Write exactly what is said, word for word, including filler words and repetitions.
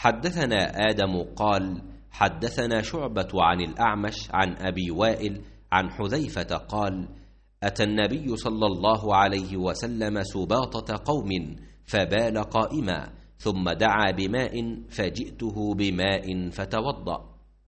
حدثنا آدم قال حدثنا شعبة عن الأعمش عن أبي وائل عن حذيفة قال أتى النبي صلى الله عليه وسلم سباطة قوم فبال قائما ثم دعا بماء فجئته بماء فتوضأ